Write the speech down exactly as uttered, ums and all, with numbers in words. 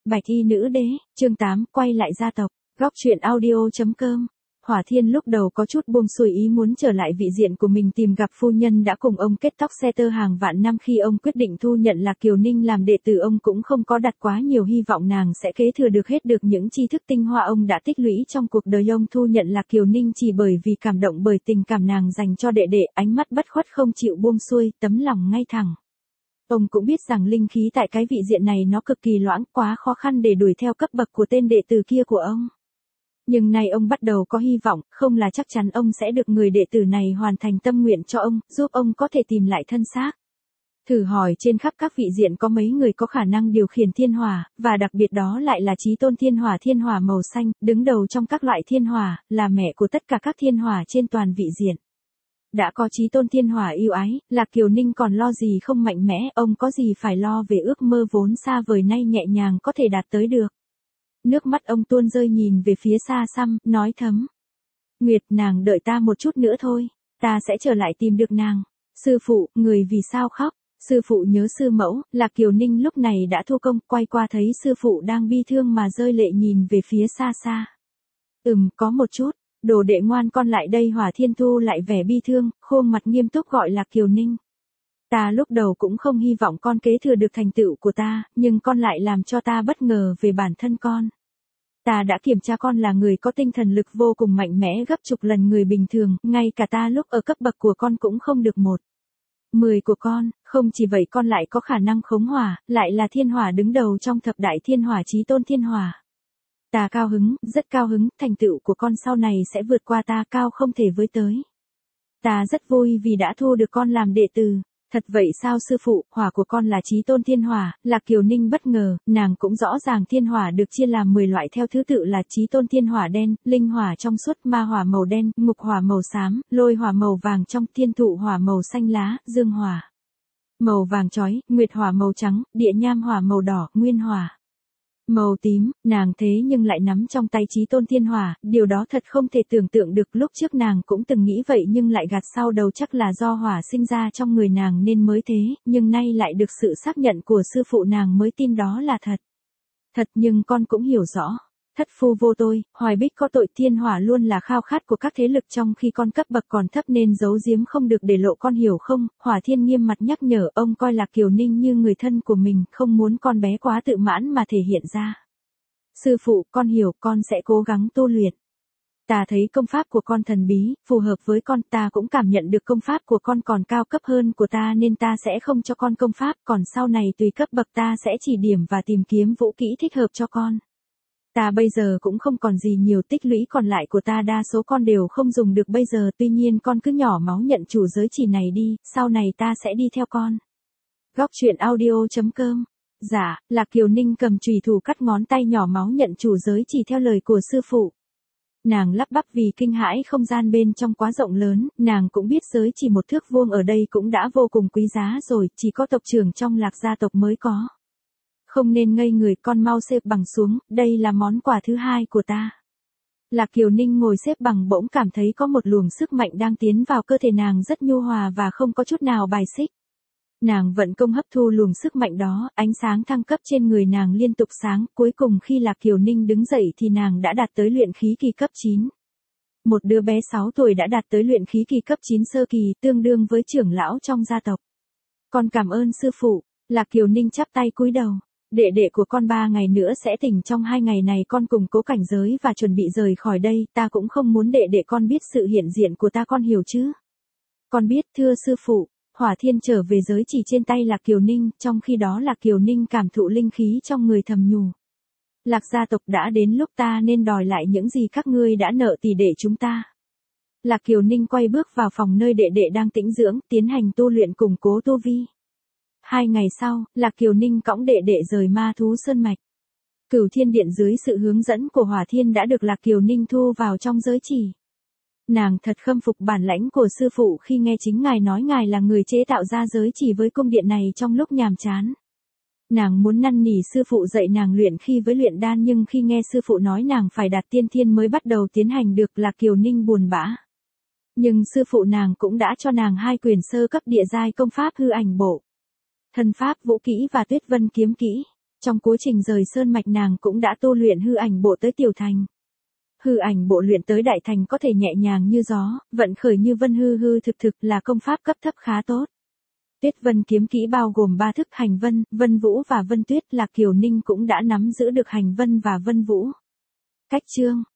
Bạch y nữ đế, chương tám, quay lại gia tộc, góc truyện audio.com. Hỏa Thiên lúc đầu có chút buông xuôi ý muốn trở lại vị diện của mình tìm gặp phu nhân đã cùng ông kết tóc xe tơ hàng vạn năm. Khi ông quyết định thu nhận Lạc Kiều Ninh làm đệ tử, ông cũng không có đặt quá nhiều hy vọng nàng sẽ kế thừa được hết được những tri thức tinh hoa ông đã tích lũy trong cuộc đời. Ông thu nhận Lạc Kiều Ninh chỉ bởi vì cảm động bởi tình cảm nàng dành cho đệ đệ, ánh mắt bất khuất không chịu buông xuôi, tấm lòng ngay thẳng. Ông cũng biết rằng linh khí tại cái vị diện này nó cực kỳ loãng, quá khó khăn để đuổi theo cấp bậc của tên đệ tử kia của ông. Nhưng nay ông bắt đầu có hy vọng, không là chắc chắn ông sẽ được người đệ tử này hoàn thành tâm nguyện cho ông, giúp ông có thể tìm lại thân xác. Thử hỏi trên khắp các vị diện có mấy người có khả năng điều khiển thiên hỏa, và đặc biệt đó lại là chí tôn thiên hỏa, thiên hỏa màu xanh, đứng đầu trong các loại thiên hỏa, là mẹ của tất cả các thiên hỏa trên toàn vị diện. Đã có chí tôn thiên hỏa yêu ái, Lạc Kiều Ninh còn lo gì không mạnh mẽ, ông có gì phải lo về ước mơ vốn xa vời nay nhẹ nhàng có thể đạt tới được. Nước mắt ông tuôn rơi nhìn về phía xa xăm, nói thấm. Nguyệt, nàng đợi ta một chút nữa thôi, ta sẽ trở lại tìm được nàng. Sư phụ, người vì sao khóc? Sư phụ nhớ sư mẫu. Lạc Kiều Ninh lúc này đã thu công, quay qua thấy sư phụ đang bi thương mà rơi lệ nhìn về phía xa xa. Ừm, có một chút. Đồ đệ ngoan, con lại đây. Hỏa Thiên thu lại vẻ bi thương, khuôn mặt nghiêm túc gọi Lạc Kiều Ninh. Ta lúc đầu cũng không hy vọng con kế thừa được thành tựu của ta, nhưng con lại làm cho ta bất ngờ về bản thân con. Ta đã kiểm tra con là người có tinh thần lực vô cùng mạnh mẽ gấp chục lần người bình thường, ngay cả ta lúc ở cấp bậc của con cũng không được một. Mười của con, không chỉ vậy con lại có khả năng khống hỏa, lại là thiên hỏa đứng đầu trong thập đại thiên hỏa chí tôn thiên hỏa. Ta cao hứng, rất cao hứng, thành tựu của con sau này sẽ vượt qua ta, cao không thể với tới. Ta rất vui vì đã thu được con làm đệ tử. Thật vậy sao sư phụ? Hỏa của con là chí tôn thiên hỏa. Lạc Kiều Ninh bất ngờ, nàng cũng rõ ràng thiên hỏa được chia làm mười loại theo thứ tự là chí tôn thiên hỏa đen, linh hỏa trong suốt, ma hỏa màu đen, ngục hỏa màu xám, lôi hỏa màu vàng trong, thiên thụ hỏa màu xanh lá, dương hỏa màu vàng chói, nguyệt hỏa màu trắng, địa nham hỏa màu đỏ, nguyên hỏa màu tím. Nàng thế nhưng lại nắm trong tay chí tôn thiên hỏa, điều đó thật không thể tưởng tượng được. Lúc trước nàng cũng từng nghĩ vậy nhưng lại gạt sau đầu, chắc là do hỏa sinh ra trong người nàng nên mới thế, nhưng nay lại được sự xác nhận của sư phụ nàng mới tin đó là thật. Thật, nhưng con cũng hiểu rõ. Thất phu vô tôi, Hoài Bích có tội, thiên hỏa luôn là khao khát của các thế lực trong khi con cấp bậc còn thấp nên giấu giếm không được để lộ, con hiểu không? Hỏa Thiên nghiêm mặt nhắc nhở, ông coi Lạc Kiều Ninh như người thân của mình, không muốn con bé quá tự mãn mà thể hiện ra. Sư phụ, con hiểu, con sẽ cố gắng tu luyện. Ta thấy công pháp của con thần bí, phù hợp với con, ta cũng cảm nhận được công pháp của con còn cao cấp hơn của ta nên ta sẽ không cho con công pháp, còn sau này tùy cấp bậc ta sẽ chỉ điểm và tìm kiếm vũ kỹ thích hợp cho con. Ta bây giờ cũng không còn gì nhiều, tích lũy còn lại của ta đa số con đều không dùng được bây giờ, tuy nhiên con cứ nhỏ máu nhận chủ giới chỉ này đi, sau này ta sẽ đi theo con. Góc truyện audio.com. Dạ, Lạc Kiều Ninh cầm chùy thủ cắt ngón tay nhỏ máu nhận chủ giới chỉ theo lời của sư phụ. Nàng lắp bắp vì kinh hãi, không gian bên trong quá rộng lớn, nàng cũng biết giới chỉ một thước vuông ở đây cũng đã vô cùng quý giá rồi, chỉ có tộc trưởng trong Lạc gia tộc mới có. Không nên ngây người, con mau xếp bằng xuống, đây là món quà thứ hai của ta. Lạc Kiều Ninh ngồi xếp bằng bỗng cảm thấy có một luồng sức mạnh đang tiến vào cơ thể nàng rất nhu hòa và không có chút nào bài xích. Nàng vận công hấp thu luồng sức mạnh đó, ánh sáng thăng cấp trên người nàng liên tục sáng, cuối cùng khi Lạc Kiều Ninh đứng dậy thì nàng đã đạt tới luyện khí kỳ cấp chín. Một đứa bé sáu tuổi đã đạt tới luyện khí kỳ cấp chín sơ kỳ, tương đương với trưởng lão trong gia tộc. Con cảm ơn sư phụ. Lạc Kiều Ninh chắp tay cúi đầu. Đệ đệ của con ba ngày nữa sẽ tỉnh, trong hai ngày này con củng cố cảnh giới và chuẩn bị rời khỏi đây, ta cũng không muốn đệ đệ con biết sự hiện diện của ta, con hiểu chứ? Con biết, thưa sư phụ. Hỏa Thiên trở về giới chỉ trên tay Lạc Kiều Ninh, trong khi đó Lạc Kiều Ninh cảm thụ linh khí trong người thầm nhủ. Lạc gia tộc đã đến lúc ta nên đòi lại những gì các ngươi đã nợ tỷ đệ chúng ta. Lạc Kiều Ninh quay bước vào phòng nơi đệ đệ đang tĩnh dưỡng, tiến hành tu luyện củng cố tu vi. Hai ngày sau, Lạc Kiều Ninh cõng đệ đệ rời Ma Thú Sơn Mạch. Cửu Thiên Điện dưới sự hướng dẫn của Hỏa Thiên đã được Lạc Kiều Ninh thu vào trong giới chỉ. Nàng thật khâm phục bản lãnh của sư phụ khi nghe chính ngài nói ngài là người chế tạo ra giới chỉ với cung điện này trong lúc nhàm chán. Nàng muốn năn nỉ sư phụ dạy nàng luyện khí với luyện đan, nhưng khi nghe sư phụ nói nàng phải đạt tiên thiên mới bắt đầu tiến hành được, Lạc Kiều Ninh buồn bã. Nhưng sư phụ nàng cũng đã cho nàng hai quyển sơ cấp địa giai công pháp hư ảnh bộ, thần pháp vũ kỹ và tuyết vân kiếm kỹ. Trong quá trình rời sơn mạch nàng cũng đã tu luyện hư ảnh bộ tới tiểu thành. Hư ảnh bộ luyện tới đại thành có thể nhẹ nhàng như gió, vận khởi như vân hư hư thực thực là công pháp cấp thấp khá tốt. Tuyết vân kiếm kỹ bao gồm ba thức hành vân, vân vũ và vân tuyết, Lạc Kiều Ninh cũng đã nắm giữ được hành vân và vân vũ. Cách chương